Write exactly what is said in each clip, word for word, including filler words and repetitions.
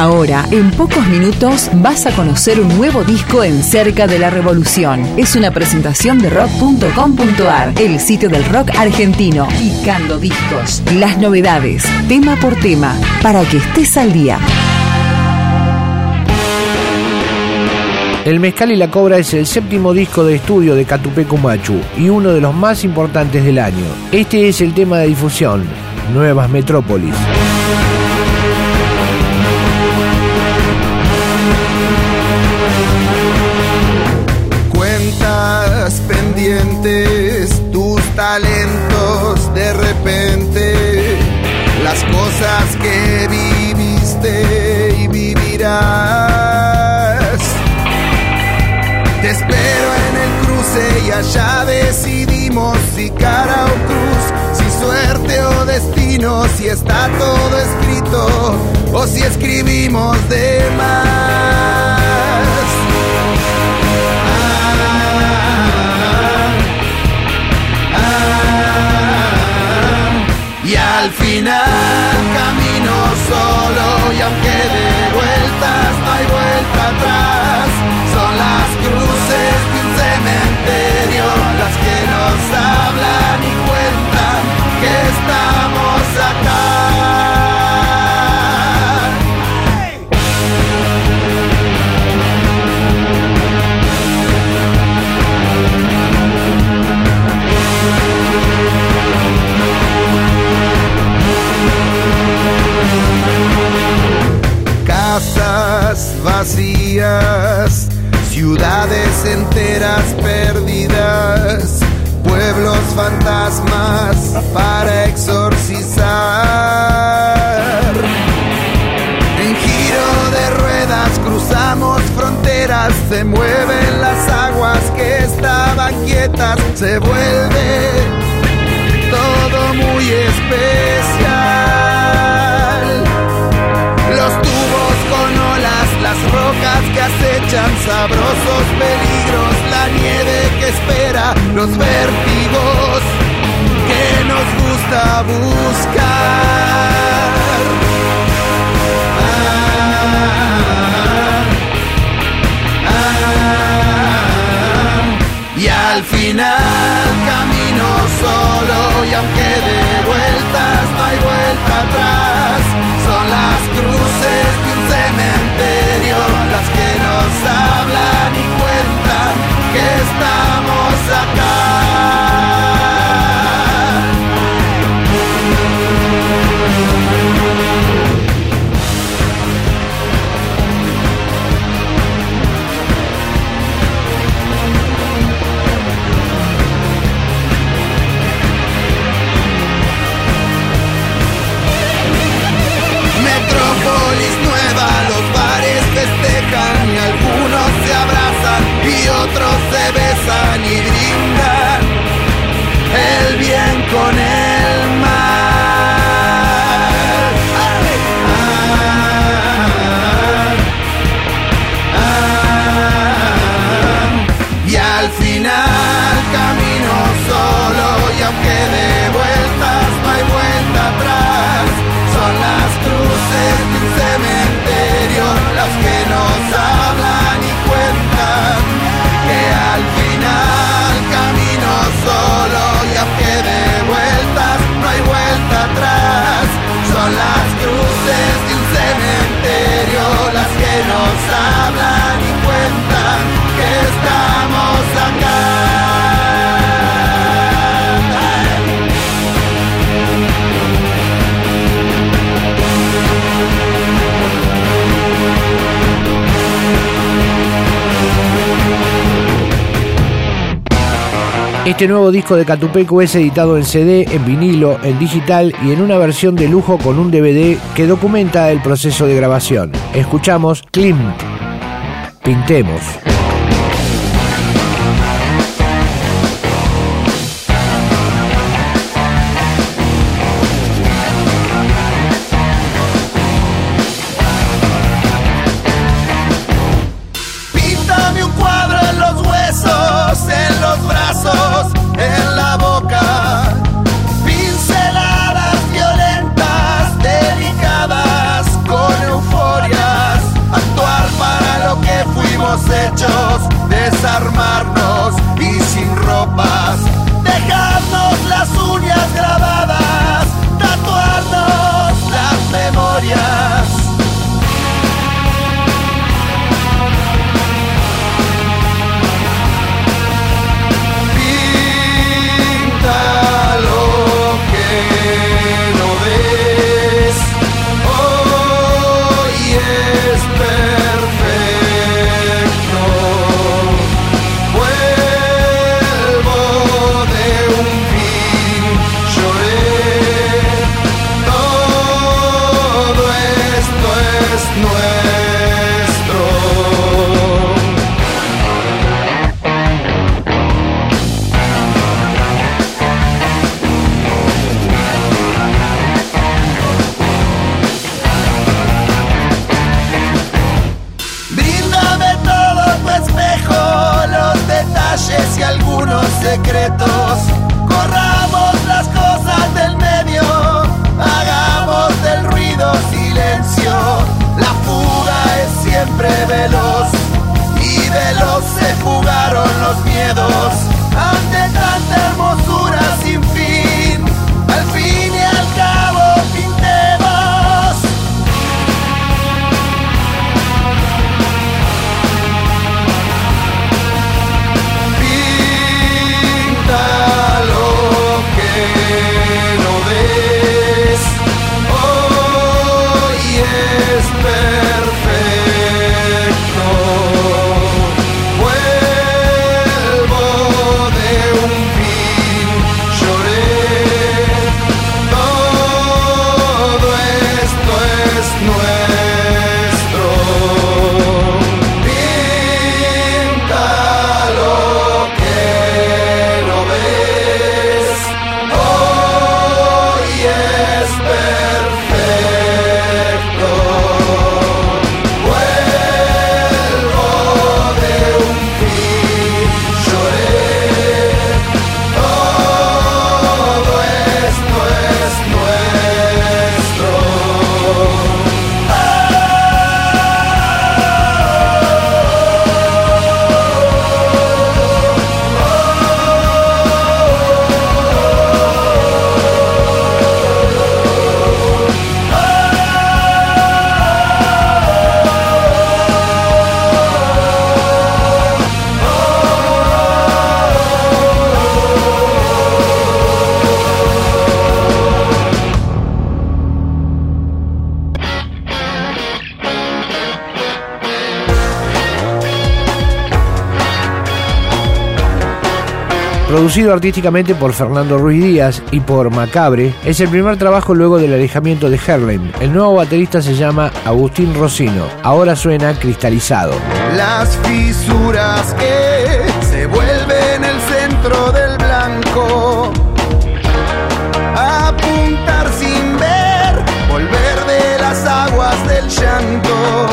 Ahora, en pocos minutos, vas a conocer un nuevo disco en Cerca de la Revolución. Es una presentación de rock punto com punto ar, el sitio del rock argentino. Picando discos. Las novedades, tema por tema, para que estés al día. El Mezcal y la Cobra es el séptimo disco de estudio de Catupecu Machu y uno de los más importantes del año. Este es el tema de difusión, Nuevas Metrópolis. Cuentas pendientes, tus talentos de repente, las cosas que viviste y vivirás. Te espero en el cruce y allá decidimos si cara o cruz, si suerte o destino, si está todo escrito o si escribimos de más. Y al final camino solo y aunque de vueltas no hay vuelta atrás, son las cruces de un cementerio las que nos hablan y cuentan que estamos acá. Casas vacías, ciudades enteras perdidas, pueblos fantasmas para exorcizar. En giro de ruedas cruzamos fronteras, se mueven las aguas que estaban quietas, se vuelve todo muy especial. Los tubos con olas, las rocas que acechan, sabrosos peligros, la nieve que espera, los vértigos que nos gusta buscar. Ah, ah, y al final camino solo y aunque de vueltas no hay vuelta atrás, son las cruces de un cementerio las que nos hablan y cuentan que estamos acá. Metrópolis nueva, los bares festejan y algunos se abrazan y otros se besan y brindan el bien con el mal. Ah, ah, ah, y al final camino solo y aunque de vueltas no hay vuelta atrás, son las cruces de un cementerio las que nos hablan y cuentan que al final camino solo y aunque de vueltas no hay vuelta atrás, son las cruces de un cementerio las que nos hablan y cuentan que estamos acá. Este nuevo disco de Catupecu es editado en C D, en vinilo, en digital y en una versión de lujo con un D V D que documenta el proceso de grabación. Escuchamos Klimt, Pintemos. Píntame un cuadro en los huesos, en los brazos, en la boca, pinceladas violentas, delicadas, con euforia. Producido artísticamente por Fernando Ruiz Díaz y por Macabre, es el primer trabajo luego del alejamiento de Herlein. El nuevo baterista se llama Agustín Rocino. Ahora suena Cristalizado. Las fisuras que se vuelven el centro del blanco, apuntar sin ver, volver de las aguas del llanto,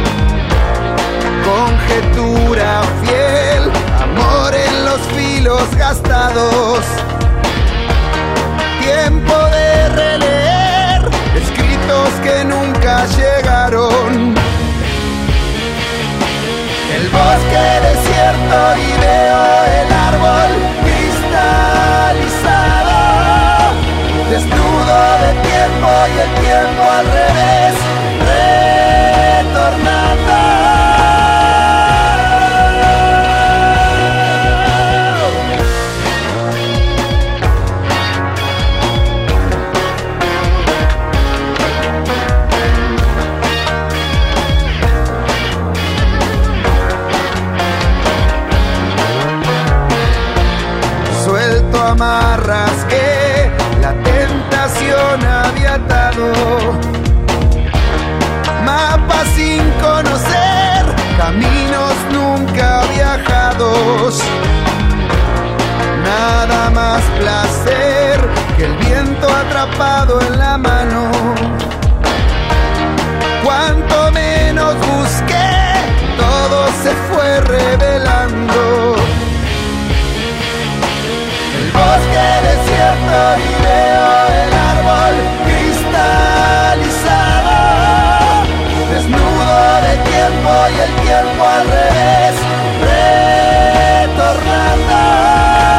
conjetura fiel, amor en los filos gastados, tiempo de releer escritos que nunca llegaron. El bosque desierto y veo el árbol cristalizado, desnudo de tiempo y el tiempo al revés, retornando. Amarras que la tentación había atado, mapas sin conocer, caminos nunca viajados, nada más placer que el viento atrapado en la mano. Cuanto menos busqué, todo se fue revelando. Bosque desierto y veo el árbol cristalizado, desnudo de tiempo y el tiempo al revés, retornando.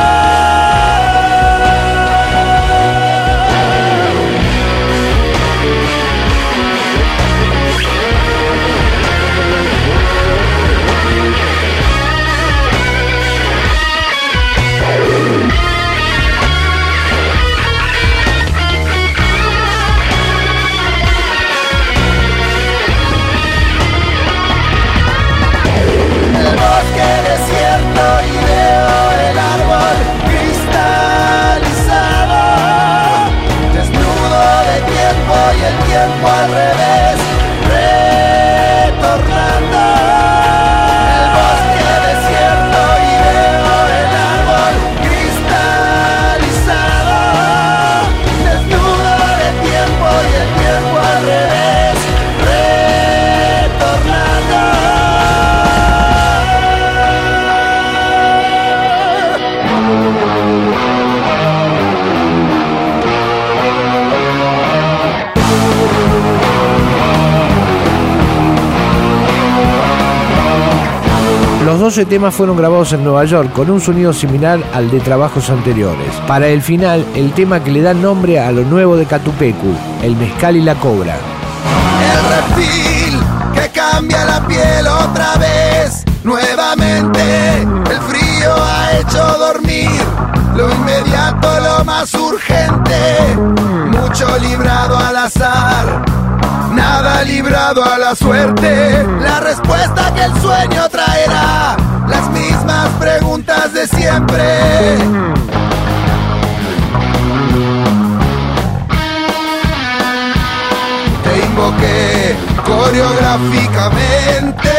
Y el tiempo al revés, retornando. El bosque desierto y veo el árbol cristalizado, desnudo de tiempo y el tiempo al revés, Los doce temas fueron grabados en Nueva York con un sonido similar al de trabajos anteriores. Para el final, el tema que le da nombre a lo nuevo de Catupecu, El Mezcal y la Cobra. El reptil que cambia la piel otra vez, nuevamente. El frío ha hecho dormir lo inmediato, lo más urgente. Mucho librado al azar, nada librado a la suerte. La respuesta que el sueño traerá, las mismas preguntas de siempre. Te invoqué coreográficamente,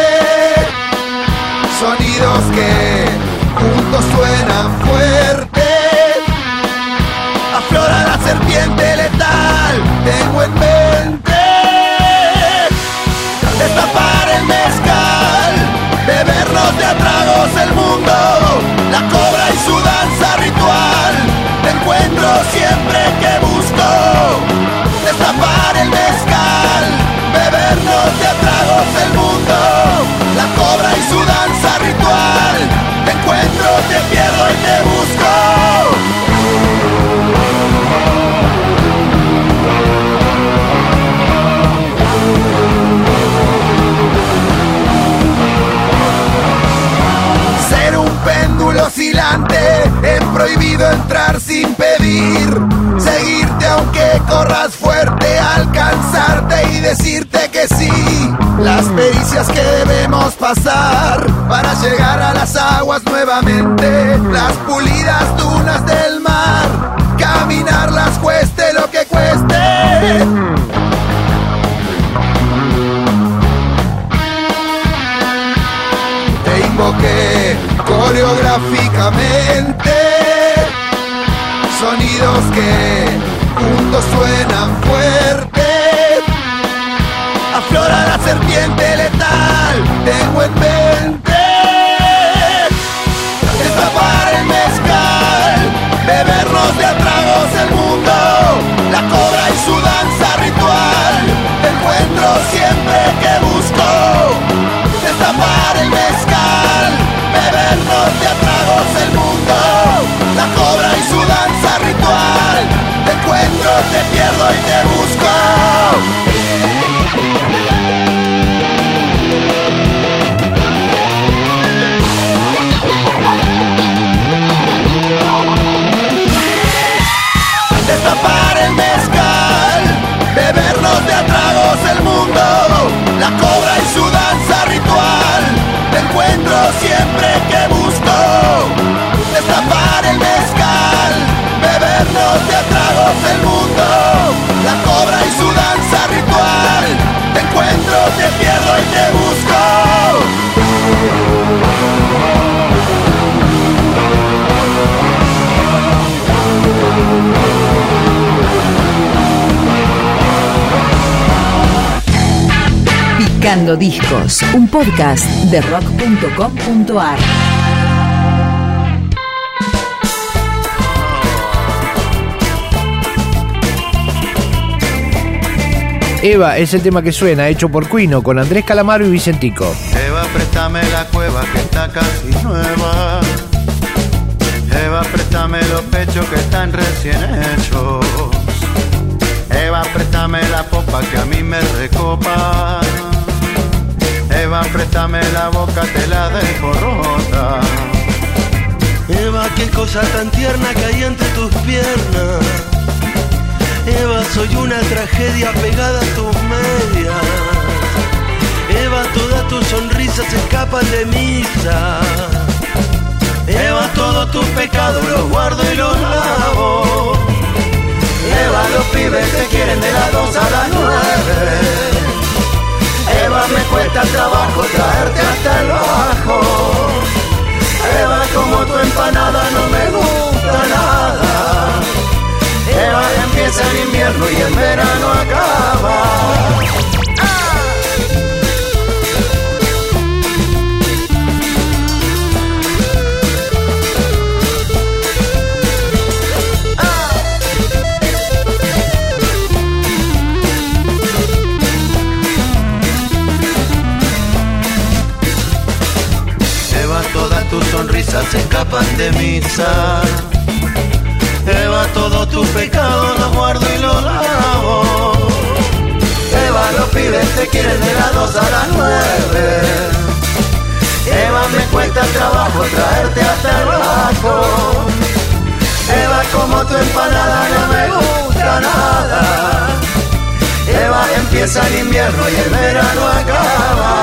sonidos que juntos suenan fuerte. Aflora la serpiente letal, tengo en mente destapar el mezcal, bebernos de a tragos el mundo, la cobra y su danza ritual. Te encuentro siempre que busco destapar el mezcal, bebernos de a tragos el mundo, la cobra y su danza ritual. Te encuentro, te pierdo y te busco. Ser un péndulo oscilante, he prohibido entrar sin pedir, seguirte aunque corras fuerte, alcanzarte y decirte que sí. Las pericias que debemos Debemos pasar para llegar a las aguas nuevamente, las pulidas dunas del mar, caminarlas cueste lo que cueste. Te invoqué coreográficamente, sonidos que juntos suenan fuerte. Aflora la serpiente letal, tengo en mente destapar el mezcal, bebernos de a tragos el mundo, la cobra y su danza ritual. Te encuentro siempre que busco destapar el mezcal, bebernos de a tragos el mundo, la cobra y su danza ritual. Te encuentro, te pierdo y te busco. Destapar el mezcal, bebernos de a tragos el mundo, la cobra y su danza ritual. Te encuentro siempre que busco destapar el mezcal, bebernos de a tragos el mundo, la cobra y su danza ritual. Te encuentro, te pierdo y te busco. Picando Discos, un podcast de rock punto com punto a r. Eva es el tema que suena, hecho por Cuino, con Andrés Calamaro y Vicentico. Eva, préstame la cueva que está casi nueva. Eva, préstame los pechos que están recién hechos. Eva, préstame la popa que a mí me recopa. Eva, préstame la boca, te la dejo rota. Eva, qué cosa tan tierna que hay entre tus piernas. Eva, soy una tragedia pegada a tus medias. Eva, todas tus sonrisas escapan de misa. Eva, todos tus pecados los guardo y los lavo. Eva, los pibes te quieren de las dos a las nueve. Eva, me cuesta trabajo traerte hasta el bajo. Eva, como tu empanada no me gusta nada. Eva, empieza el invierno y el verano acaba. Tus sonrisas se escapan de misa. Eva, todos tus pecados los guardo y los lavo. Eva, los pibes te quieren de las dos a las nueve. Eva, me cuesta trabajo traerte hasta el bajo. Eva, como tu empanada no me gusta nada. Eva, empieza el invierno y el verano acaba.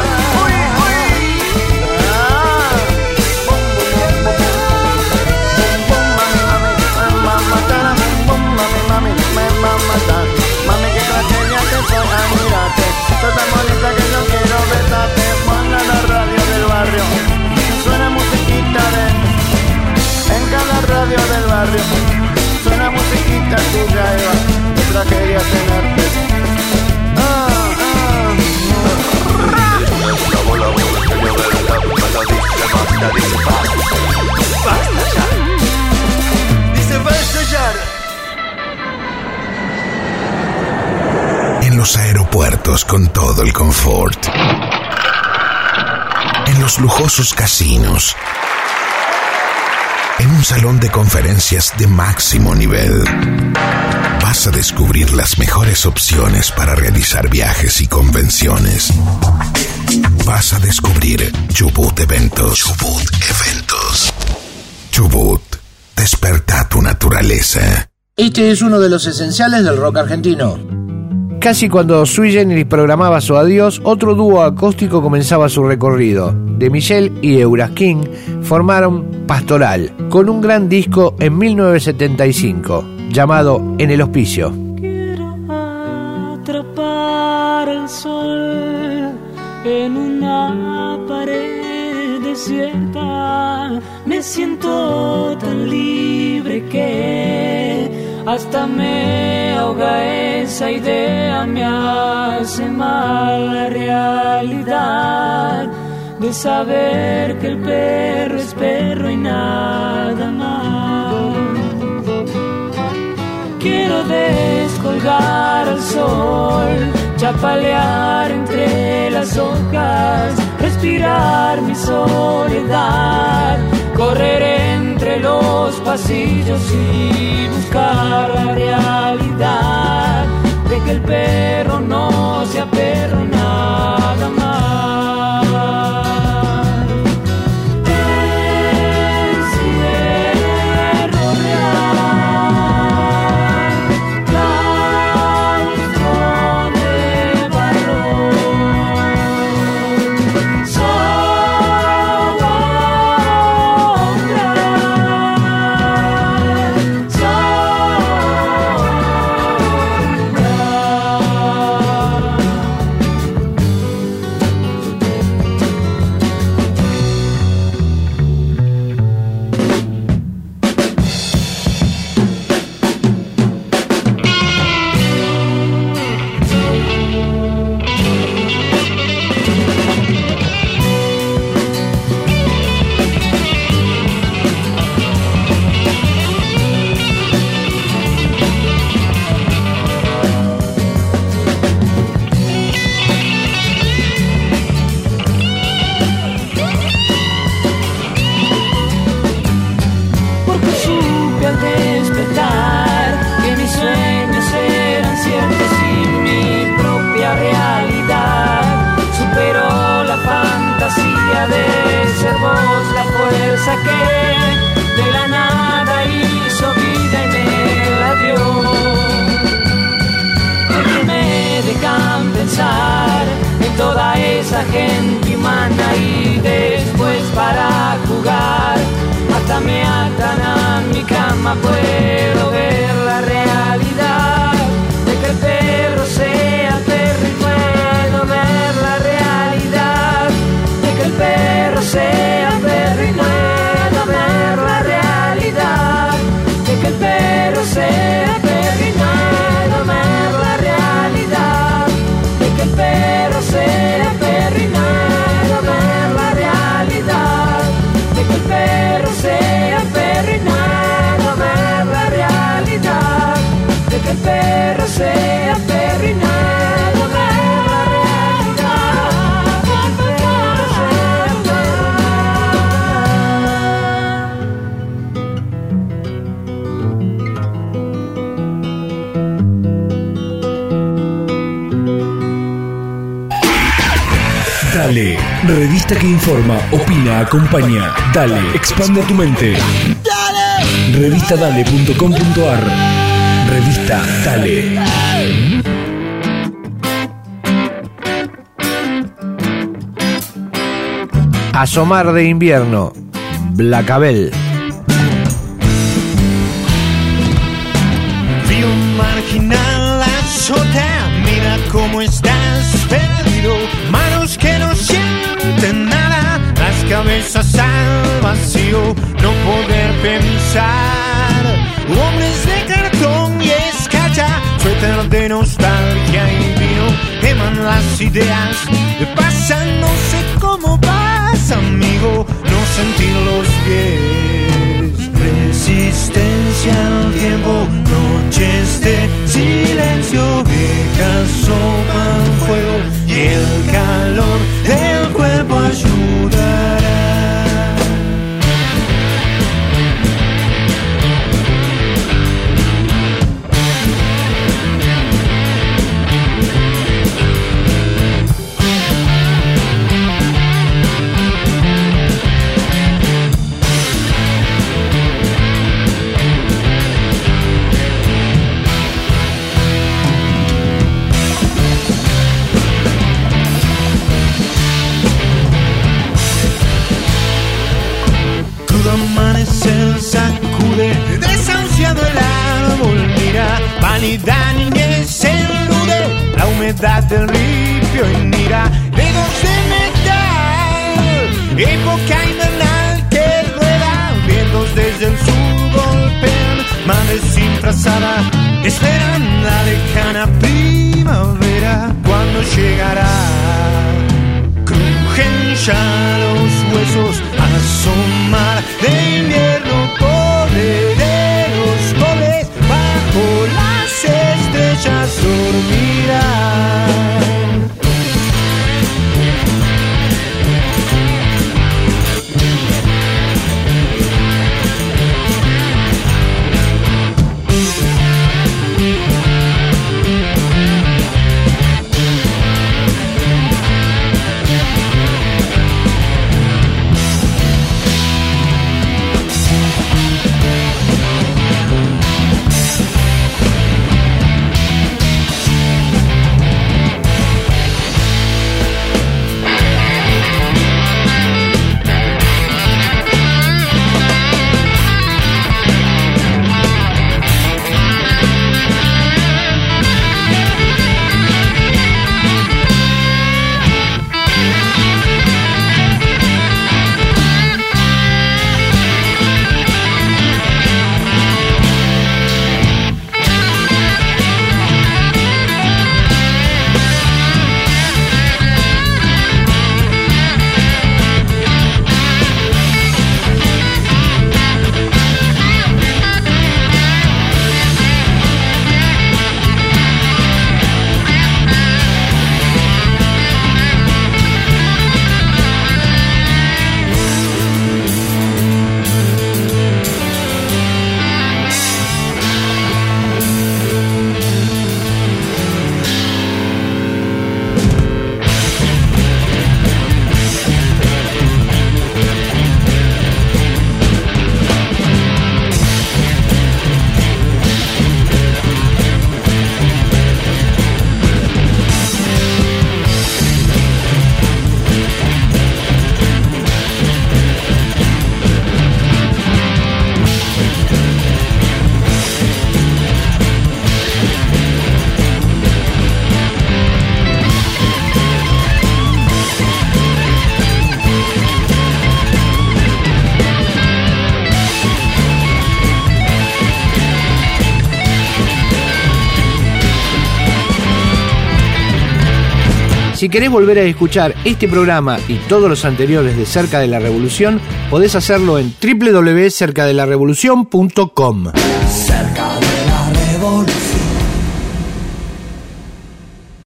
Mami, que tragedia te soy, ay, mírate. Soy tan bonita que yo quiero besarte. Ponla la radio del barrio, suena musiquita de... En cada radio del barrio suena musiquita tuya, Eva. Qué tragedia tenerte. Ah, ah. La bola, bola, que yo veo la bola, dice basta, dice basta. Basta ya. Dice basta ya. En los aeropuertos con todo el confort. En los lujosos casinos. En un salón de conferencias de máximo nivel. Vas a descubrir las mejores opciones para realizar viajes y convenciones. Vas a descubrir Chubut Eventos. Chubut Eventos. Chubut, desperta tu naturaleza. Este es uno de los esenciales del rock argentino. Casi cuando Sui Generis programaba su adiós, otro dúo acústico comenzaba su recorrido. De Michel y Euraskin formaron Pastoral, con un gran disco en mil novecientos setenta y cinco, llamado En el Hospicio. Quiero atrapar el sol en una pared desierta. Me siento tan libre que hasta me ahoga esa idea, me hace mal la realidad de saber que el perro es perro y nada más. Quiero descolgar al sol, chapalear entre las hojas, respirar mi soledad, correr entre los pasillos y buscar la realidad de que el perro no sea perro y nada más. Que de la nada hizo vida y me la dio, porque me dejan pensar en toda esa gente humana y después para jugar hasta me atan a mi cama. Puedo ver la realidad de que el perro sea perro y puedo ver la realidad de que el perro sea perro y no el perro sea perro y nada más la realidad de que el perro sea perro y nada más la realidad de que el perro sea perro y nada más la realidad de que el perro sea perro y nada más la realidad de que el perro sea Dale, revista que informa, opina, acompaña. Dale, expande tu mente. Dale. revista dale punto com punto ar. Revista Dale. Asomar de invierno, Blacabel. Vi un marginal azota, mira cómo estás perdido. Manos que no sienten nada, las cabezas al vacío, no poder pensar. Hombres de cartón y escarcha, suéter de nostalgia y vino, queman las ideas, pasan, no sé cómo vas, amigo, no sentir los pies. Resistencia al tiempo, noches de silencio, viejas sopan fuego y el calor del cuerpo ayudará. humanidad, niñez elude la humedad del ripio en ira, dedos de metal, época invernal que rueda, vientos desde el sur golpean, madre sin frazada, esperan la lejana primavera, cuando llegará, crujen ya los huesos al asomar de invierno por herederos goles, bajo las estrellas dormirán. Si querés volver a escuchar este programa y todos los anteriores de Cerca de la Revolución, podés hacerlo en doble u doble u doble u punto cerca de la revolución punto com. Cerca